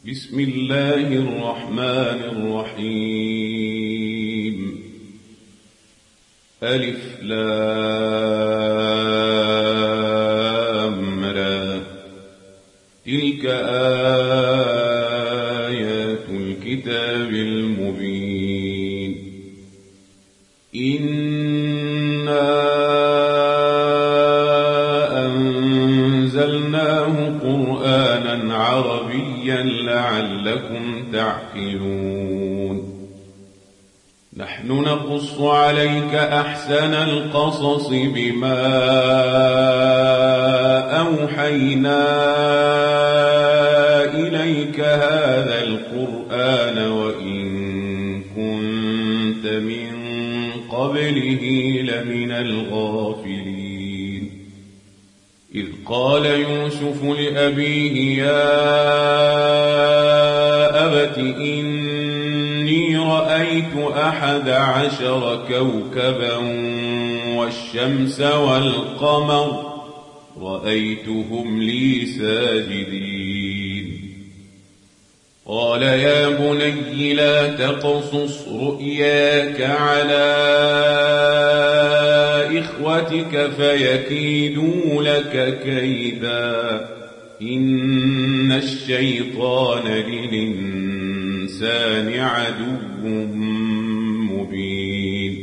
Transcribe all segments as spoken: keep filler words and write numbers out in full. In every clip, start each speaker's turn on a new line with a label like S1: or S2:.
S1: بسم الله الرحمن الرحيم. ألف لام را. تلك آيات الكتاب المبين. إنا أنزلناه قرآنا عربيا لعلكم تعقلون. نحن نقص عليك أحسن القصص بما أوحينا إليك هذا القرآن وإن كنت من قبله لمن الغافلين. إذ قال يوسف لأبيه يا أبت إني رأيت أحد عشر كوكبا والشمس والقمر رأيتهم لي ساجدين. قال يا بني لا تقصص رؤياك على إخوتك فيكيدوا لك كيدا إن الشيطان للإنسان عدو مبين.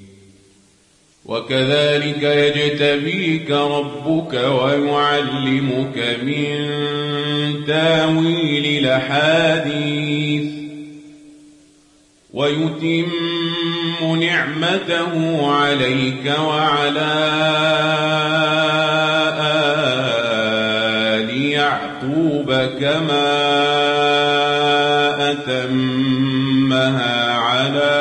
S1: وكذلك يجتبيك ربك ويعلمك من تاويل الأحاديث ويتم نعمته عليك وعلى آل يعقوب كما أتمها على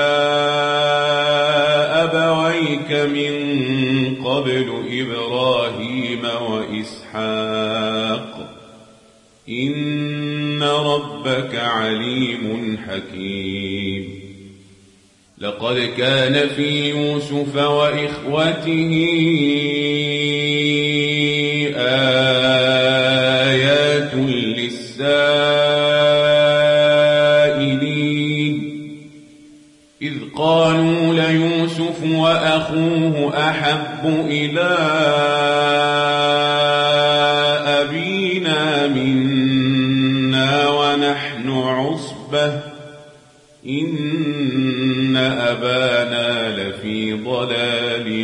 S1: أبويك من قبل إبراهيم وإسحاق إن ربك عليم حكيم. لقد كان في يوسف وإخوته آيات للسائلين إذ قالوا ليوسف وأخوه أحب إلى أبينا منا ونحن عصبة إن أبانا لفي ضلال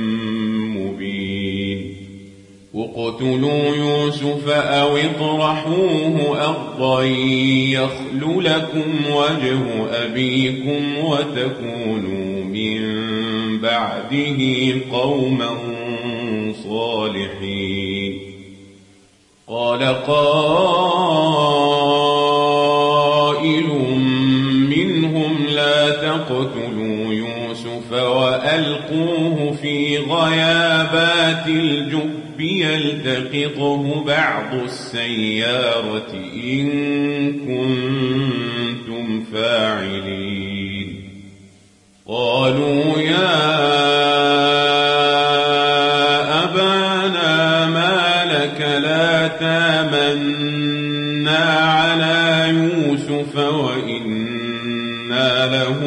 S1: مبين. اقتلوا يوسف أو اطرحوه أرضا يخل لكم وجه أبيكم وتكونوا من بعده قوما صالحين. قال قائل منهم لا تقتلوا يوسف وألقوه في غيابات الجب يلتقطه بعض السيارة إن كنتم فاعلين. قالوا يا أبانا ما لك لا تامنا على يوسف وإنا له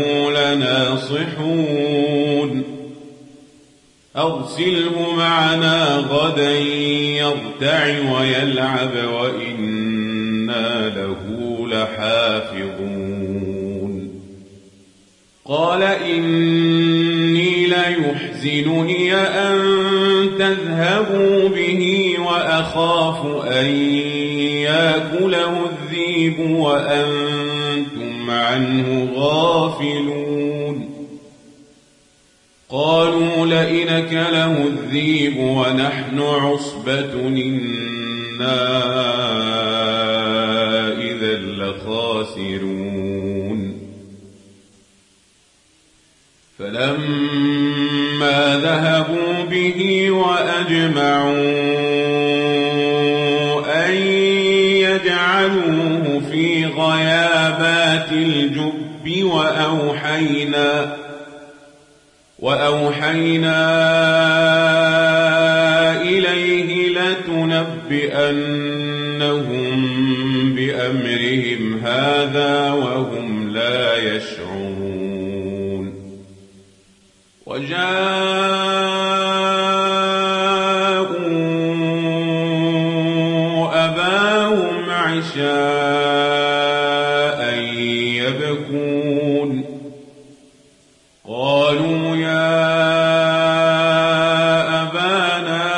S1: لناصحون. أرسله معنا غدا يرتع ويلعب وإنا له لحافظون. قال إني ليحزنني أن تذهبوا به وأخاف أن يأكله الذئب وأنتم عنه غافلون. قالوا لئن أكله الذئب ونحن عصبة إنا إذا لخاسرون. فلما ذهبوا به وأجمعوا أن يجعلوه في غيابات الجب وأوحينا وأوحينا إليه لتنبئنهم أمرهم هذا وهم لا يشعرون وجاءوا أباهم عشاء يبكون قالوا يا أبانا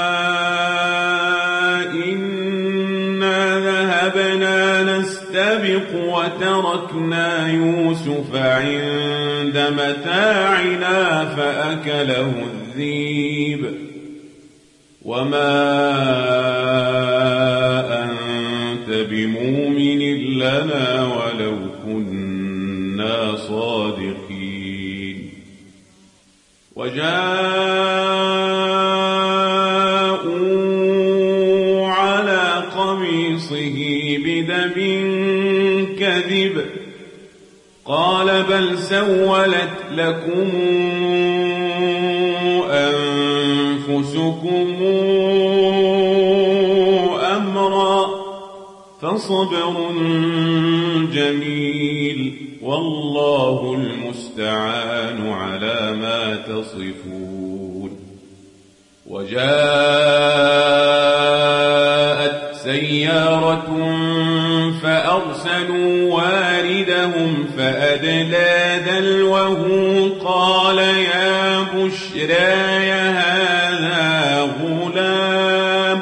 S1: إنا ذهبنا نستبق وتركنا يوسف عند متاعنا فأكله الذئب وما أنت بمؤمن لنا ولو كنا صادقين وجاءوا على قميصه بدم كذب قال بل سولت لكم أنفسكم أمرا فصبر جميل والله المستعان على ما تصفون وجاءت سيارة فأرسلوا واردهم فأدلى دلوه قال يا بشراي هذا غلام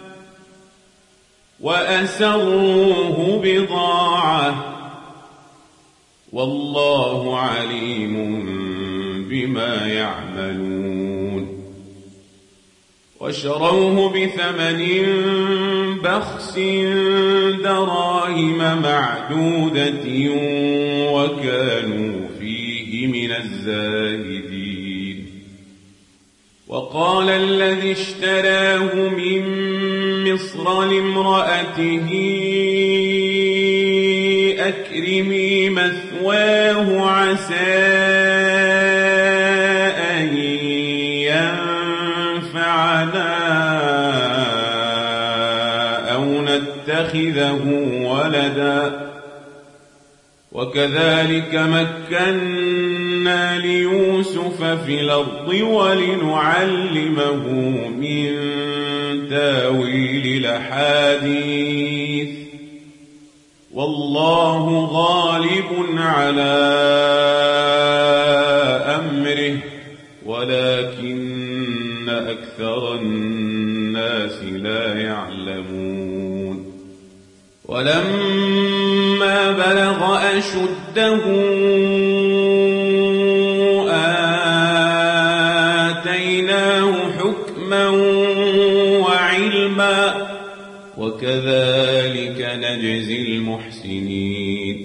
S1: وأسروه بضاعة والله عليم بما يعملون وشروه بثمن بخس دراهم معدودة وكانوا فيه من الزاهدين وقال الذي اشتراه من مصر لامرأته أكرمي مثواه عسى أن ينفعنا أو نتخذه ولدا وكذلك مكنا ليوسف في الأرض ولنعلمه من تاويل الأحاديث والله غالب على أمره ولكن أكثر الناس لا يعلمون ولما بلغ أشده آتيناه حكما وعلما وكذلك نجزي المحسنين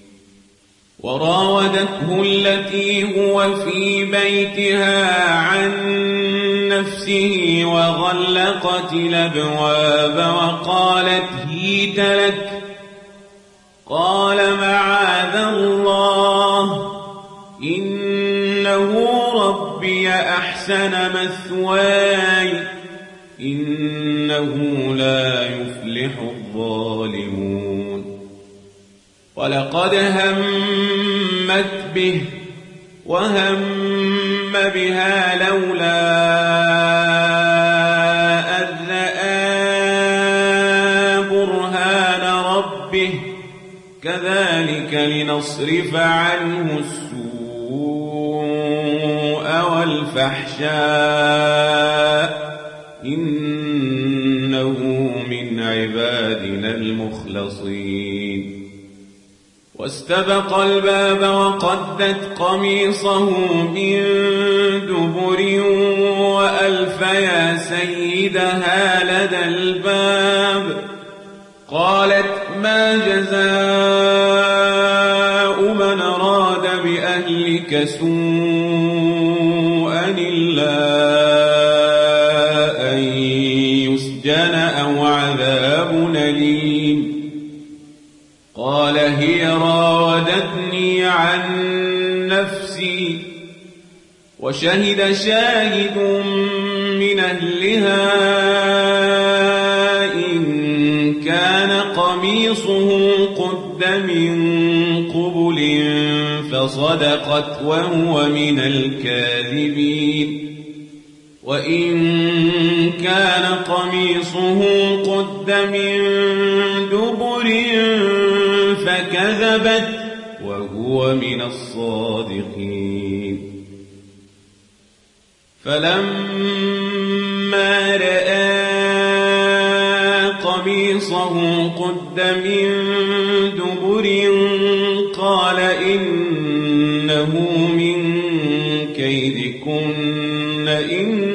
S1: وراودته التي هو في بيتها عن نفسه وغلقت الأبواب وقالت هيت لك قال معاذ الله إنه ربي أحسن مثواي إنه لا يفلح الظالمون ولقد همت به وهم بها لولا أن رأى برهان ربه كذلك لنصرف عنه السوء والفحشاء إنه من عبادنا المخلصين واستبق الباب وقدت قميصه من دبر وألف يا سيدها لدى الباب قالت ما جزاء من أراد بأهلك سوءا إلا أن يسجن أو عذاب أليم قال هي راودتني عن نفسي وشهد شاهد من أهلها إن كان قميصا قميصه قد من قبل فصدقت وهو من الكاذبين وإن كان قميصه قد من دبر فكذبت وهو من الصادقين فلما رأى قميصه قد من دبر قال إنه من كيدكن إن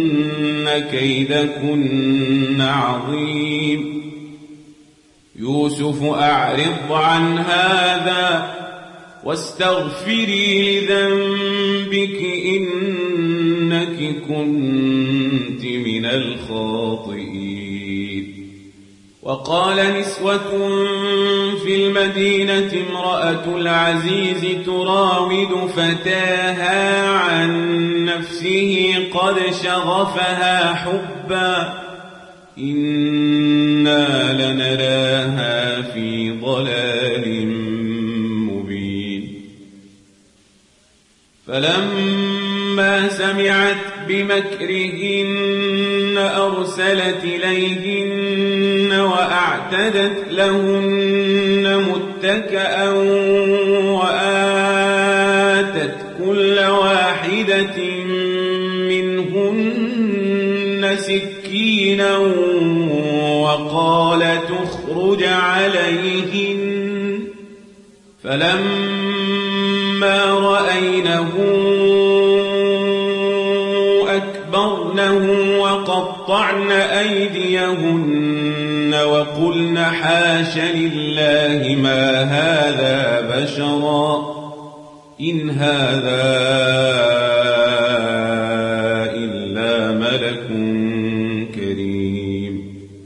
S1: كيدكن عظيم يوسف أعرض عن هذا واستغفري لذنبك إنك كنت من الخاطئين وقال نسوة في المدينة امرأة العزيز تراود فتاها عن نفسه قد شغفها حبا إنا لنراها في ضلال مبين فلما سمعت بمكرهن أرسلت إليهن وأعتدت لهن متكأ وآتت كل واحدة منهن سكينا وقال تخرج عليهن فلما رأينه أكبرنه وقطعن أيديهن وقلن حاش لله ما هذا بشرا إن هذا إلا ملك كريم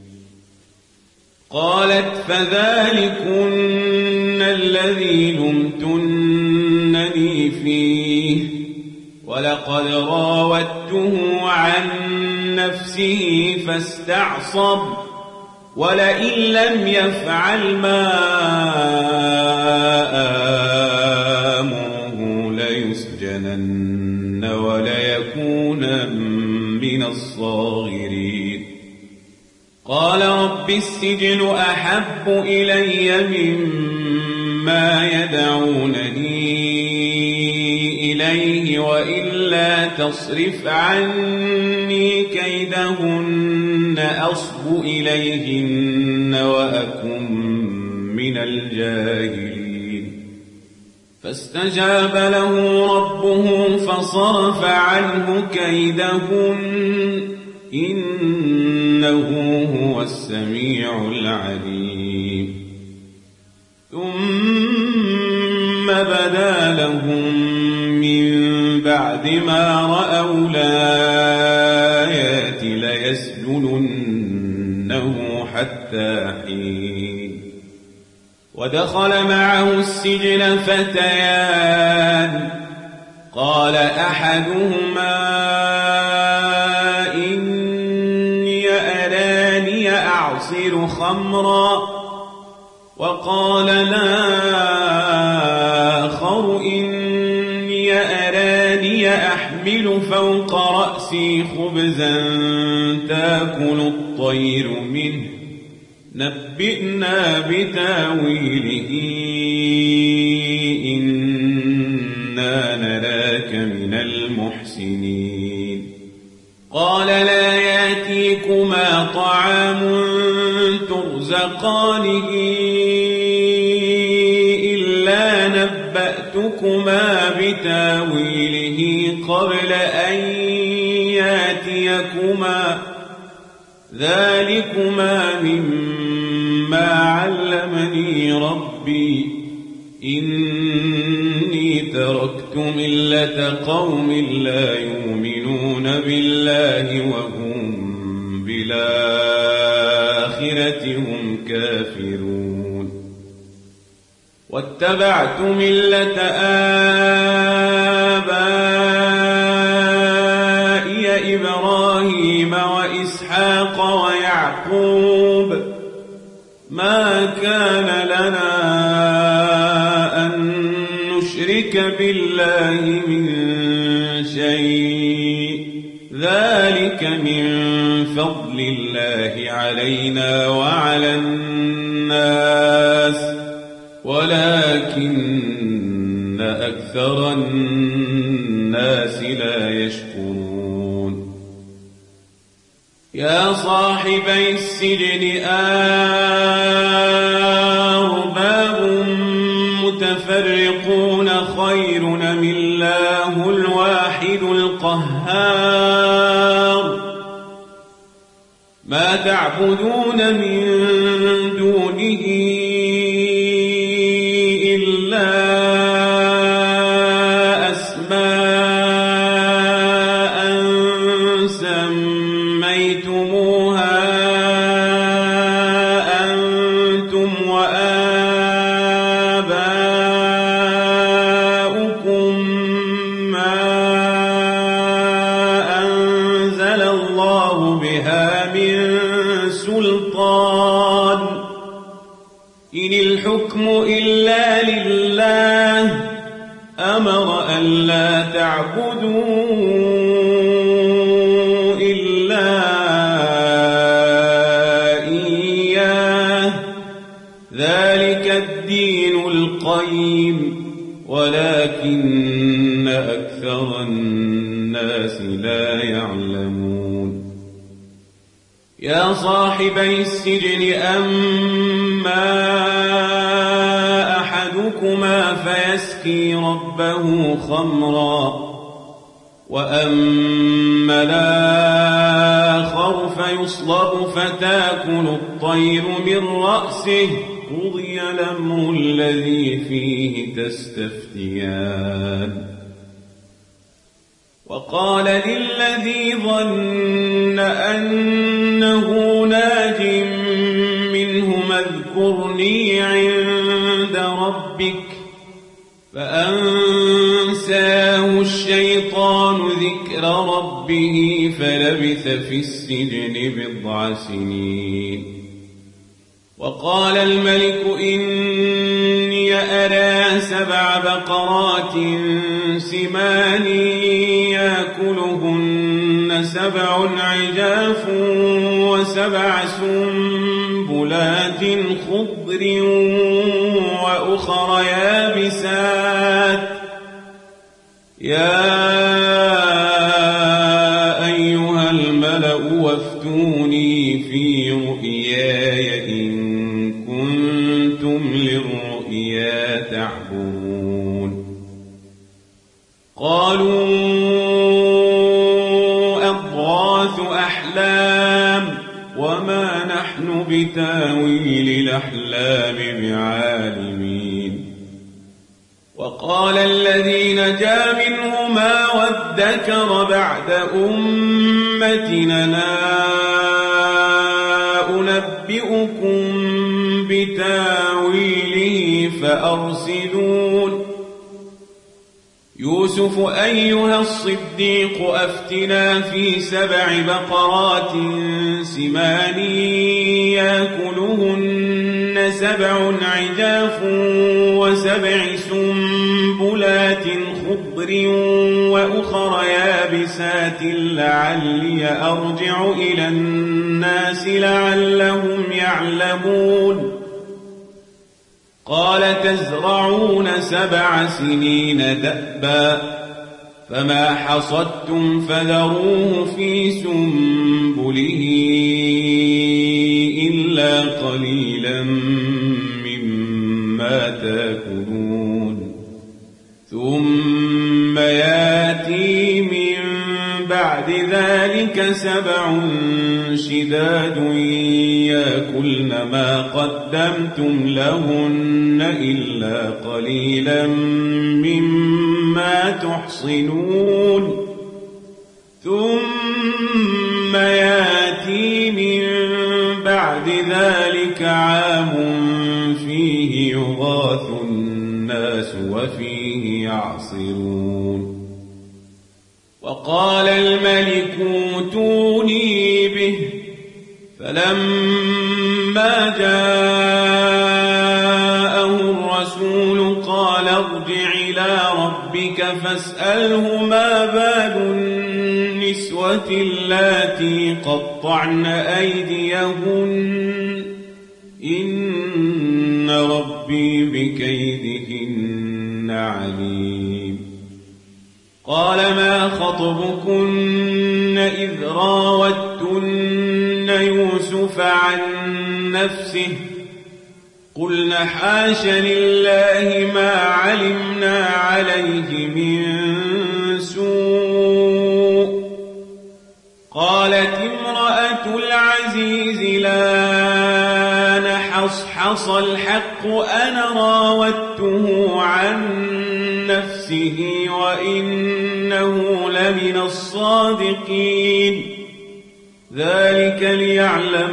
S1: قالت فذلكن الذي لمتنني فيه ولقد راودته عن نفسه فاستعصم ولئن لم يفعل ما آمره ليسجنن وليكون من الصاغرين قال رب السجن أحب إلي مما يدعونني إليه وإلا تصرف عني كيدهن أصب إليهن وأكن من الجاهلين فاستجاب له ربه فصرف عنه كيدهن إنه هو السميع العليم ثم بدا لهم من بعد ما رأوا الآيات ليسجننه حتى حين ودخل معه السجن فتيان قال أحدهما إني أراني أعصر خمرا وقال الآخر إني أراني أحمل فوق رأسي خبزا تأكل الطير منه نبئنا بتاويله إنا نراك من المحسنين قال لا يأتيكما طعام ترزقانه إلا نبأتكما بتاويله قبل أن يأتيكما ذلكما مما علمني ربي إني تركت ملة قوم لا يؤمنون بالله وهم بالآخرة هم كافرون واتبعت ملة آبائي إبراهيم وإسحاق ويعقوب ما كان لنا أن نشرك بالله من شيء ذلك من فضل الله علينا وعلى الناس ولكن أكثر الناس لا يشكرون يا صاحبي السجن أرباب متفرقون خير أم الله الواحد القهار ما تعبدون من دونه إلا أسماء سميتموها أنتم وآباؤكم ما أنزل الله بها من سلطان إن الحكم إلا لله أمر أن لا تعبدوا إلا إياه ذلك الدين القيم ولكن أكثر الناس لا يعلمون يا صاحبي السجن أما أحدكما فيسقي ربه خمرا وأما الآخر فيصلب فتاكل الطير من رأسه قضي الأمر الذي فيه تستفتيان وقال للذي ظن أنه ناج منهما اذكرني عند ربك فأنساه الشيطان ذكر ربه فلبث في السجن بضع سنين وقال الملك إني أرى سبع بقرات سمان يأكلهن سبع عجاف وسبع سنبلات خضر وأخر يابسات يا أيها الملأ وافتوني في رؤياي إن كنتم للرؤيا تعبرون قالوا أضغاث أحلام وما نحن بتاويل الأحلام بعالمين وقال الذي نجا منهما وادكر بعد أمتنا أنبئكم بتاويله فأرسلون يوسف أيها الصديق أفتنا في سبع بقرات سمان يأكلهن سبع عجاف وسبع سنبلات خضر وأخر يابسات لعلي أرجع إلى الناس لعلهم يعلمون قال تزرعون سبع سنين دأبا فما حصدتم فذروه في سنبله إلا قليلا مما تأكلون ثم ياتي من بعد ذلك سبع شداد يأكلن ما قدمتم لهن إلا قليلا مما تحصنون ثم ياتي من بعد ذلك عام فيه يغاث الناس وفيه يعصرون وقال الملك اوتوني به فلما جاء الرسول قال ارجع إلى ربك فاسأله ما بال النسوة اللاتي قطعن أيديهن إن ربي بكيدهن عليم. قال ما خطبكن إذ راوتن يوسف عن نفسه قلن حاش لله ما علمنا عليه من سوء. قالت امرأة العزيز لا نحصحص الحق أنا راودته عن نفسه وإنه لمن الصادقين. ذلك ليعلم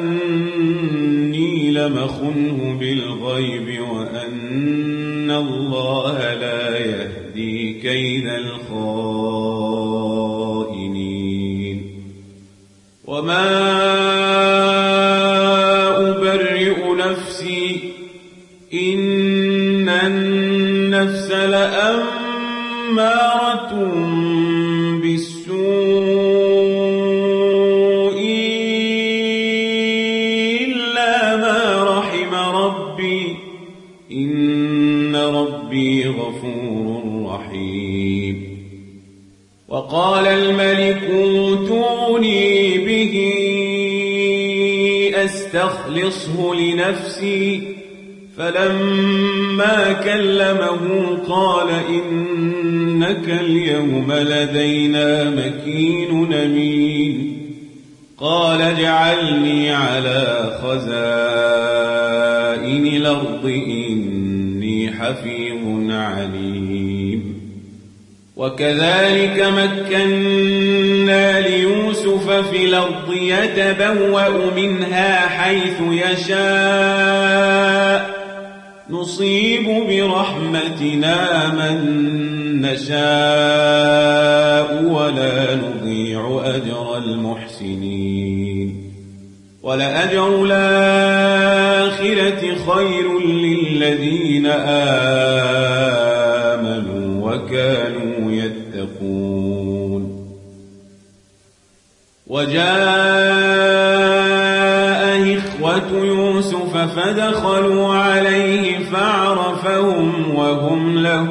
S1: أني لمخنه بالغيب وأن الله لا يهدي كيد الخائنين. وما أبرئ نفسي إن النفس لأمارة بالسوء إلا ما رحم ربي إن ربي غفور رحيم. وقال الملك اوتوني به أستخلصه لنفسي فلما كلمه قال إنك اليوم لدينا مكين أمين. قال اجعلني على خزائن الأرض إني حفيظ عليم. وكذلك مكنا ليوسف في الأرض يتبوأ منها حيث يشاء نصيب برحمتنا من نشاء ولا نضيع أجر المحسنين. ولأجر الآخرة خير للذين آمنوا وكانوا يتقون. وجاء إخوة يوسف فدخلوا عليه فعرفهم وهم له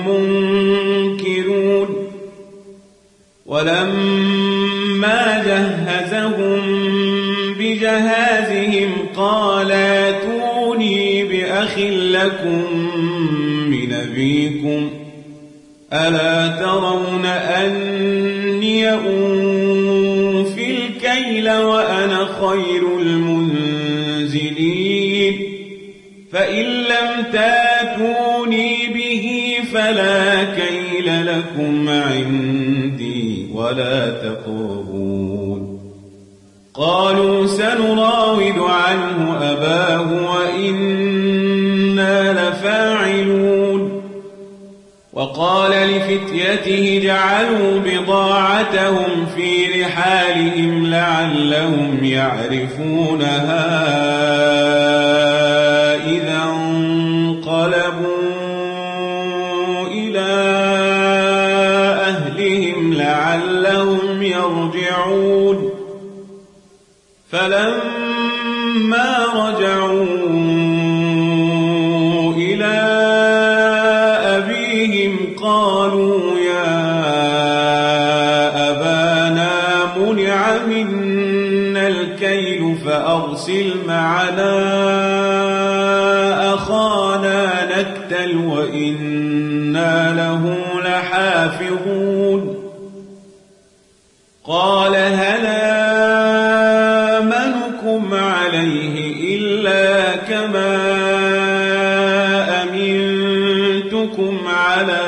S1: منكرون. ولما جهزهم بجهازهم قال ائتوني بأخ لكم من أبيكم ألا ترون أني أوفي الكيل وأنا خير المنزلين. فإن لم تاتوني به فلا كيل لكم عندي ولا تقربون. قالوا سنراود عنه أباه وإنا لفاعلون. وقال لفتيته جعلوا بضاعتهم في رحالهم لعلهم يعرفونها إذا انقلبوا إلى أهلهم لعلهم يرجعون. فلما رجعوا إلى أبيهم قالوا يا أبانا منع منا الكيل فأرسل معنا أخانا نكتل وإنا له لحافظون. قال هل آمنكم عليه إلا كما أمنتكم على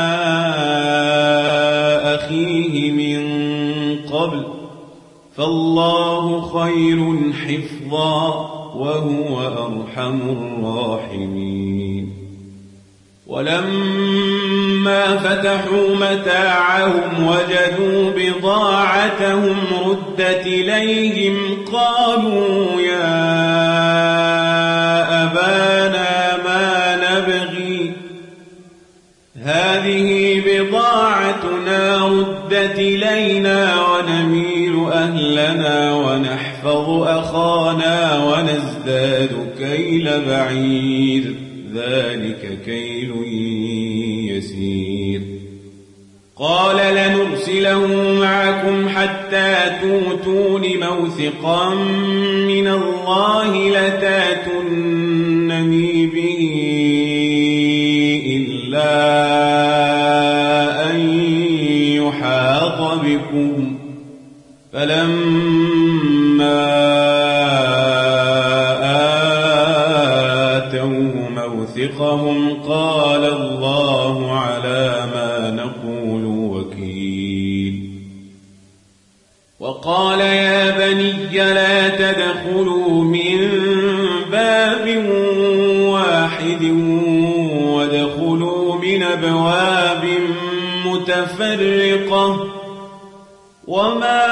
S1: أخيه من قبل فالله خير حفظا وهو أرحم الراحمين. ولما فتحوا متاعهم وجدوا بضاعتهم ردت إليهم قالوا يا أبانا ما نبغي هذه بضاعتنا ردت إلينا ونميل أهلنا ونحفظ أخانا ونزداد كيل بعير ذلك كيل يسير. قال لنرسله معكم حتى توتون موثقا من الله لتاتونني به إلا أن يحاط بكم. فلما آتوه موثقهم قال الله على ما نقول وكيل. وقال يا بني لا تدخلوا من باب واحد وادخلوا من أبواب متفرقة وما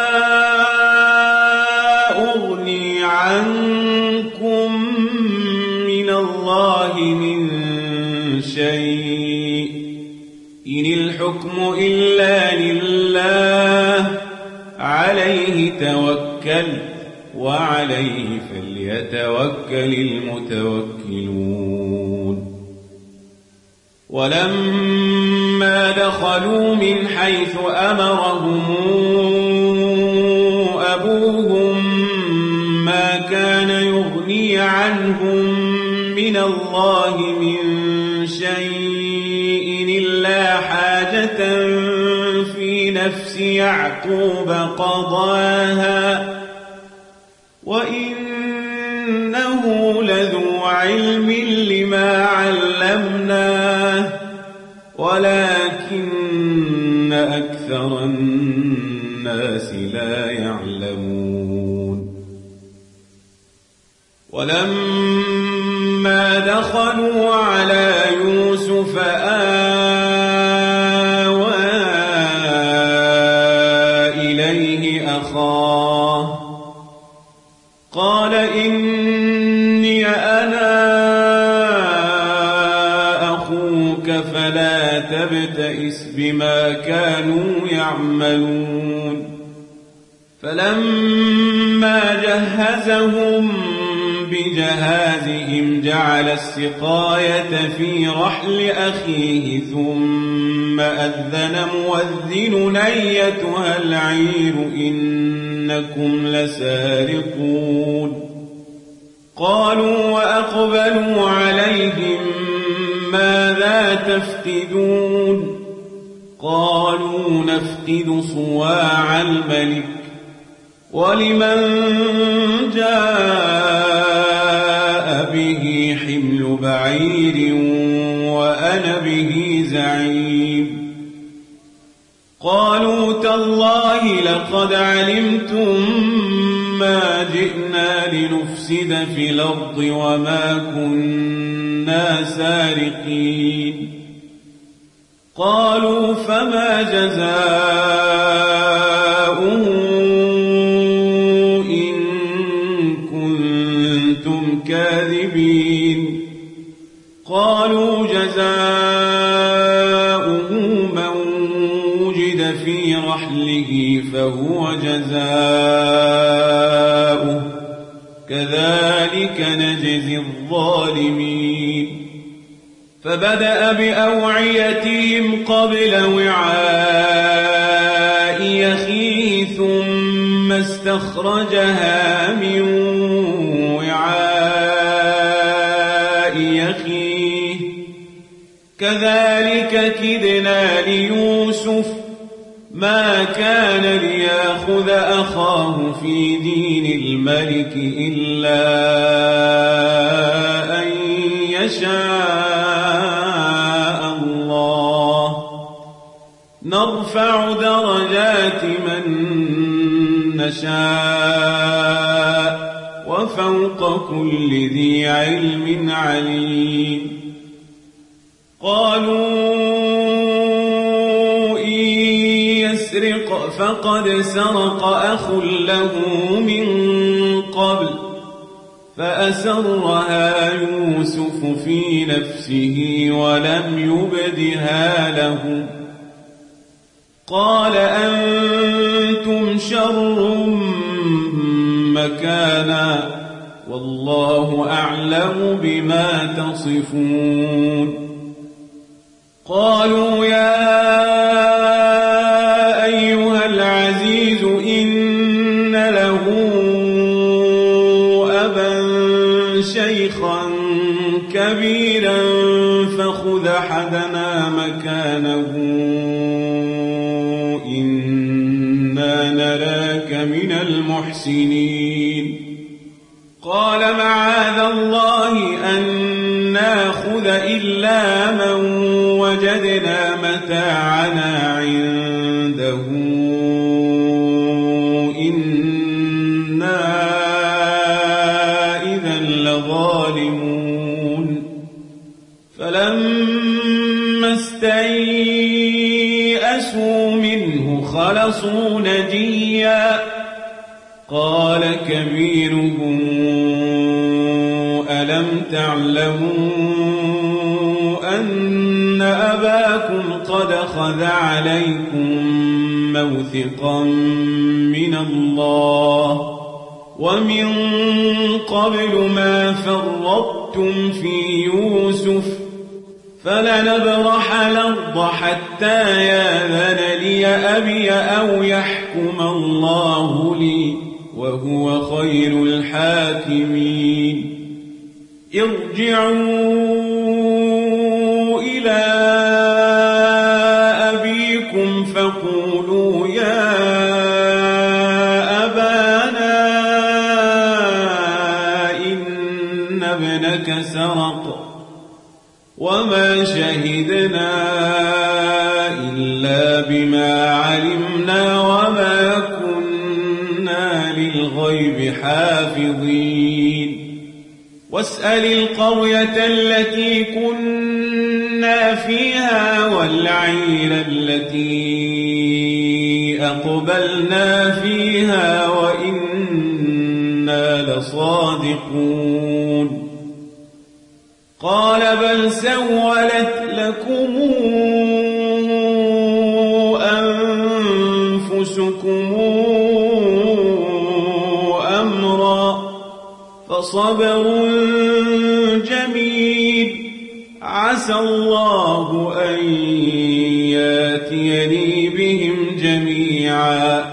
S1: أغني عنكم من الله من شيء إن الحكم إلا لله عليه توكلت وعليه فليتوكل المتوكلون. ولما دخلوا من حيث أمرهم أبوهم ما كان يغني عنهم من الله من شيء إلا حاجة في نفس يعقوب قضاها وإنه لذو علم لما علمناه ولكن أكثر الناس لا يعلمون. ولما دخلوا على يوسف آوى إليه أخاه قال إني أنا أخوك فلا تبتئس بما كانوا يعملون. فلما جهزهم بجهازهم جعل السقاية في رحل أخيه ثم أذن مؤذن أيتها العير إنكم لسارقون. قالوا وأقبلوا عليهم ماذا تفقدون؟ قالوا نفقد صواع الملك ولمن جاء به حمل بعير وأنا به زعيم. قالوا تالله لقد علمتم ما جئنا لنفسد في الأرض وما كنا سارقين. قالوا فما جزاؤه إن كنتم كاذبين؟ قالوا جزاؤه من وجد في رحله فهو جزاؤه كذلك نجزي الظالمين. فبدأ بأوعيتهم قبل وعاء أخيه ثم استخرجها من وعاء أخيه كذلك كدنا ليوسف ما كان ليأخذ أخاه في دين الملك إلا أن يشاء الله نرفع درجات من نشاء وفوق كل ذي علم عليم. قالوا إن يسرق فقد سرق أخ له من قبل فأسرها يوسف في نفسه ولم يبدها لهم قال أنتم شر مكانا والله أعلم بما تصفون قالوا يا أيها العزيز إن له أبا شيخا كبيرا فخذ أحدنا مكانه إنا نراك من المحسنين قال معاذ الله أن ناخذ إلا من وجدنا متاعنا عنده إنا إذا لظالمون فلما استيئسوا منه خلصوا نجيا قال كبيرهم ألم تعلموا أن أباكم قد خذ عليكم موثقا من الله ومن قبل ما فرطتم في يوسف فلنبرح الأرض حتى يأذن لي أبي أو يحكم الله لي وهو خير الحاكمين ارجعوا إلى أبيكم فقولوا يا أبانا إن ابنك سرق وما شهدنا إلا بما علمنا وما كنا للغيب حافظين واسأل القرية التي كنا فيها والعير التي أقبلنا فيها وإنا لصادقون قال بل سولت لكم أنفسكم أمرا فصبر جميل عسى الله أن ياتيني بهم جميعا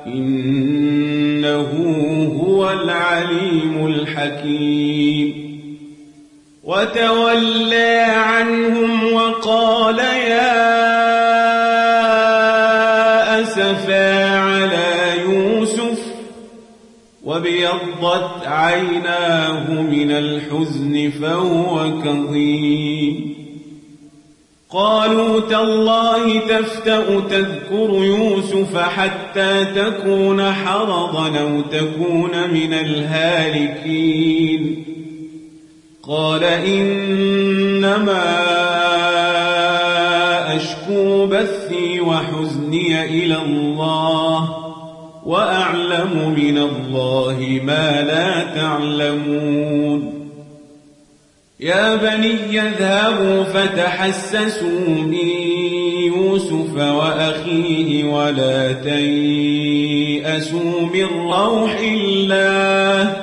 S1: إنه هو العليم الحكيم وتولى عنهم وقال يا أسفا على يوسف وابيضت عيناه من الحزن فهو كظيم قالوا تالله تفتأ تذكر يوسف حتى تكون حرضا أو تكون من الهالكين قال إنما أشكو بثي وحزني إلى الله وأعلم من الله ما لا تعلمون يا بني اذهبوا فتحسسوا من يوسف وأخيه ولا تيأسوا من روح الله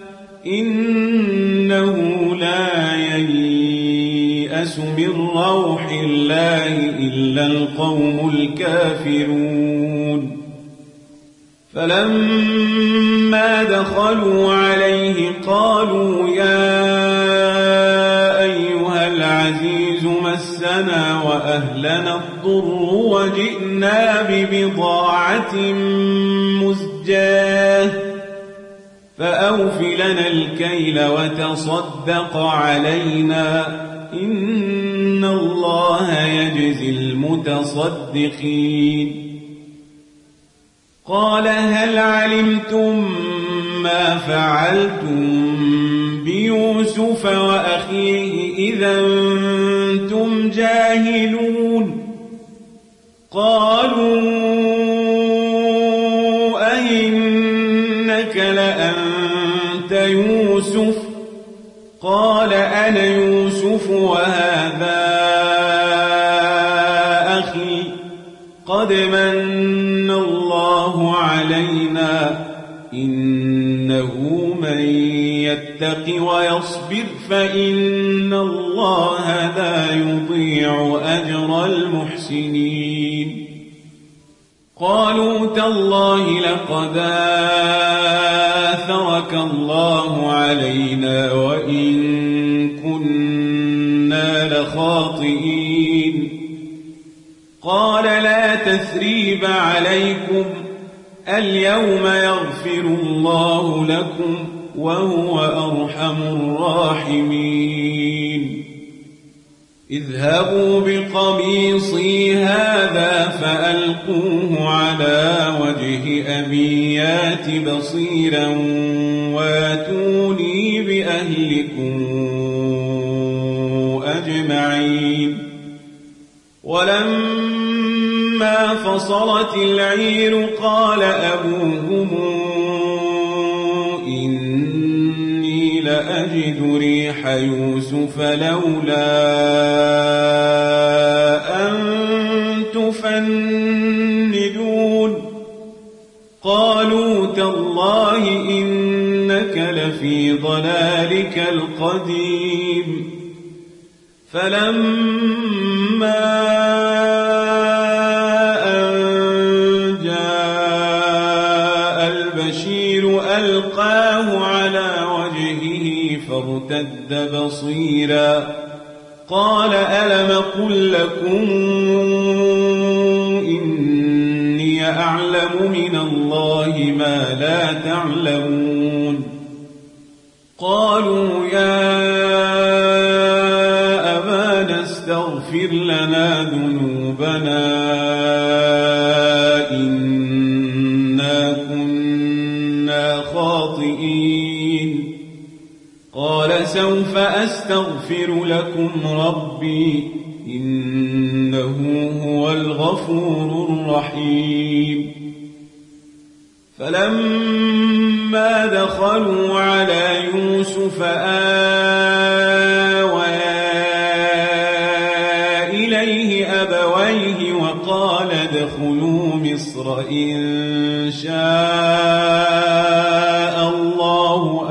S1: إنه لا ييأس من روح الله إلا القوم الكافرون فلما دخلوا عليه قالوا يا أيها العزيز مسنا وأهلنا الضر وجئنا ببضاعة مزجاة فأوف لنا الكيل وتصدق علينا إن الله يجزي المتصدقين قال هل علمتم ما فعلتم بيوسف وأخيه إذا أنتم جاهلون قالوا أئنك لأنت يوسف لقد من الله علينا إنه من يتق ويصبر فإن الله لا يضيع أجر المحسنين قالوا تالله لقد آثرك الله علينا وإن كنا لخاطئين قال لا تثريب عليكم اليوم يغفر الله لكم وهو أرحم الراحمين اذهبوا بقميصي هذا فألقوه على وجه أبي يات بصيرا واتوني بأهلكم أجمعين ولما فصلت العير قال أبوهم إني لأجد ريح يوسف لولا أن تفندون قالوا تالله إنك لفي ضلالك القديم فلما أن جاء البشير ألقاه على وجهه فارتد بصيرا قال ألم قل لكم إني أعلم من الله ما لا تعلمون قالوا يا استغفر لنا ذنوبنا إنا كنا خاطئين قال سوف أستغفر لكم ربي إنه هو الغفور الرحيم فلما دخلوا على يوسف آوى أبويه وقال ادخلوا مصر إن شاء الله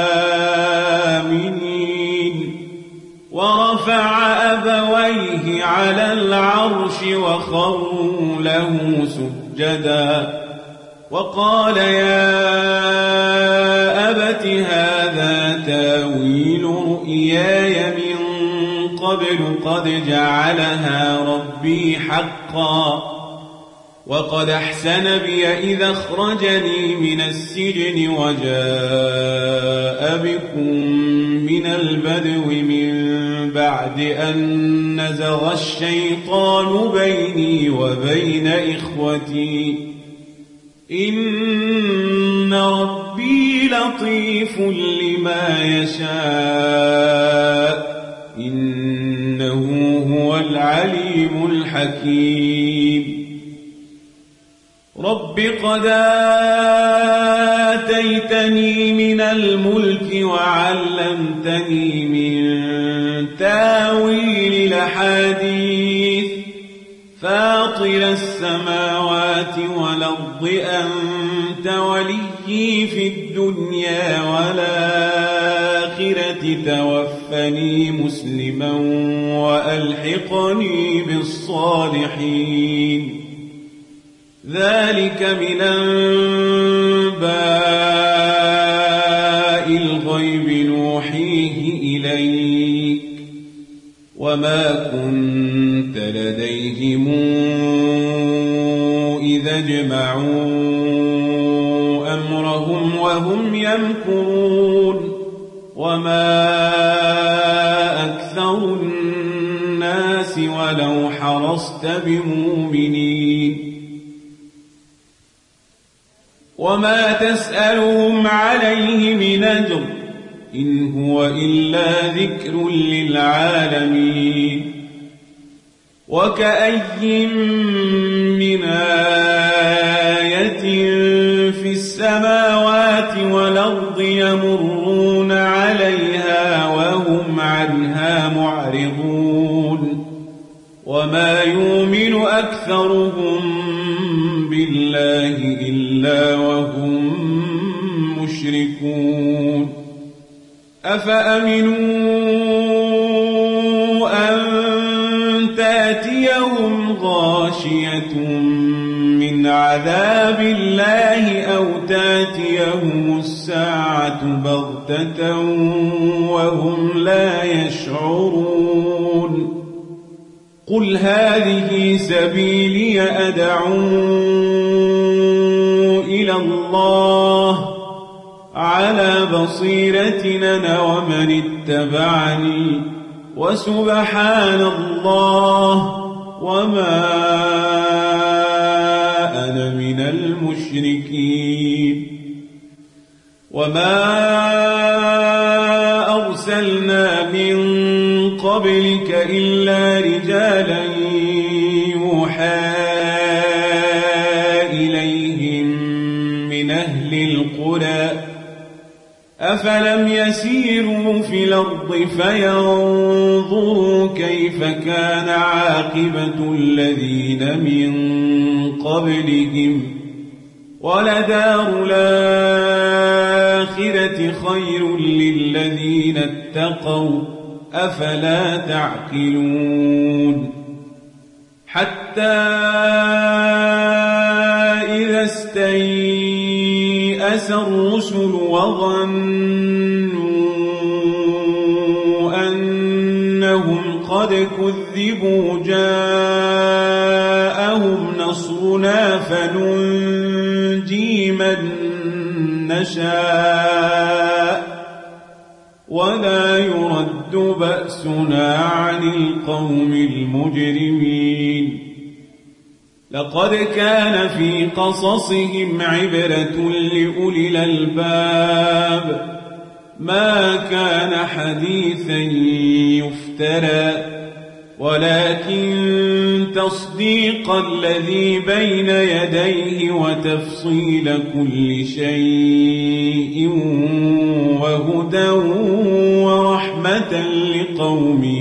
S1: آمنين ورفع أبويه على العرش وخروا له سجدا وقال يا أبت هذا تاويل رؤياي من قبل قد جعلها ربي حقا وقد أحسن بي إذا أخرجني من السجن وجاء بكم من البدو من بعد أن نزغ الشيطان بيني وبين إخوتي إن ربي لطيف لما يشاء إنه هو العليم الحكيم رب قد آتيتني من الملك وعلمتني من تاويل الأحاديث فاطر السماوات والأرض أنت وليي في الدنيا والآخرة توفني مسلما وألحقني بالصالحين ذلك من أنباء الغيب نوحيه إليك وما كنت لديهم إذا اجمعوا أمرهم وهم يمكرون وما أكثر الناس ولو حرصت بمؤمنين وما تسألهم عليه من أجر إن هو إلا ذكر للعالمين وكأي من آية في السماوات والأرض يمرون عليها وهم عنها معرضون وما يؤمن أكثرهم بالله إلا وهم مشركون أفأمنوا أن تأتيهم غاشية من عذاب الله أو تأتيهم الساعة بغتة وهم لا يشعرون قل هذه سبيلي أدعو إلى الله على بصيرة أنا ومن اتبعني وسبحان الله وما أنا من المشركين وما أرسلنا من قبلك إلا رجالا يوحى إليهم من أهل القرى أفلم يسيروا في الأرض فينظروا كيف كان عاقبة الذين من قبلهم ولدار الآخرة خير للذين اتقوا أفلا تعقلون حتى إذا استيأس الرسل وظنوا أنهم قد كذبوا جاءهم نصرنا فننجي من نشاء ولا يرد بأسنا عن القوم المجرمين لقد كان في قصصهم عبرة لأولي الألباب ما كان حديثا يفترى ولكن تصديق الذي بين يديه وتفصيل كل شيء وهدى ورحمة لقوم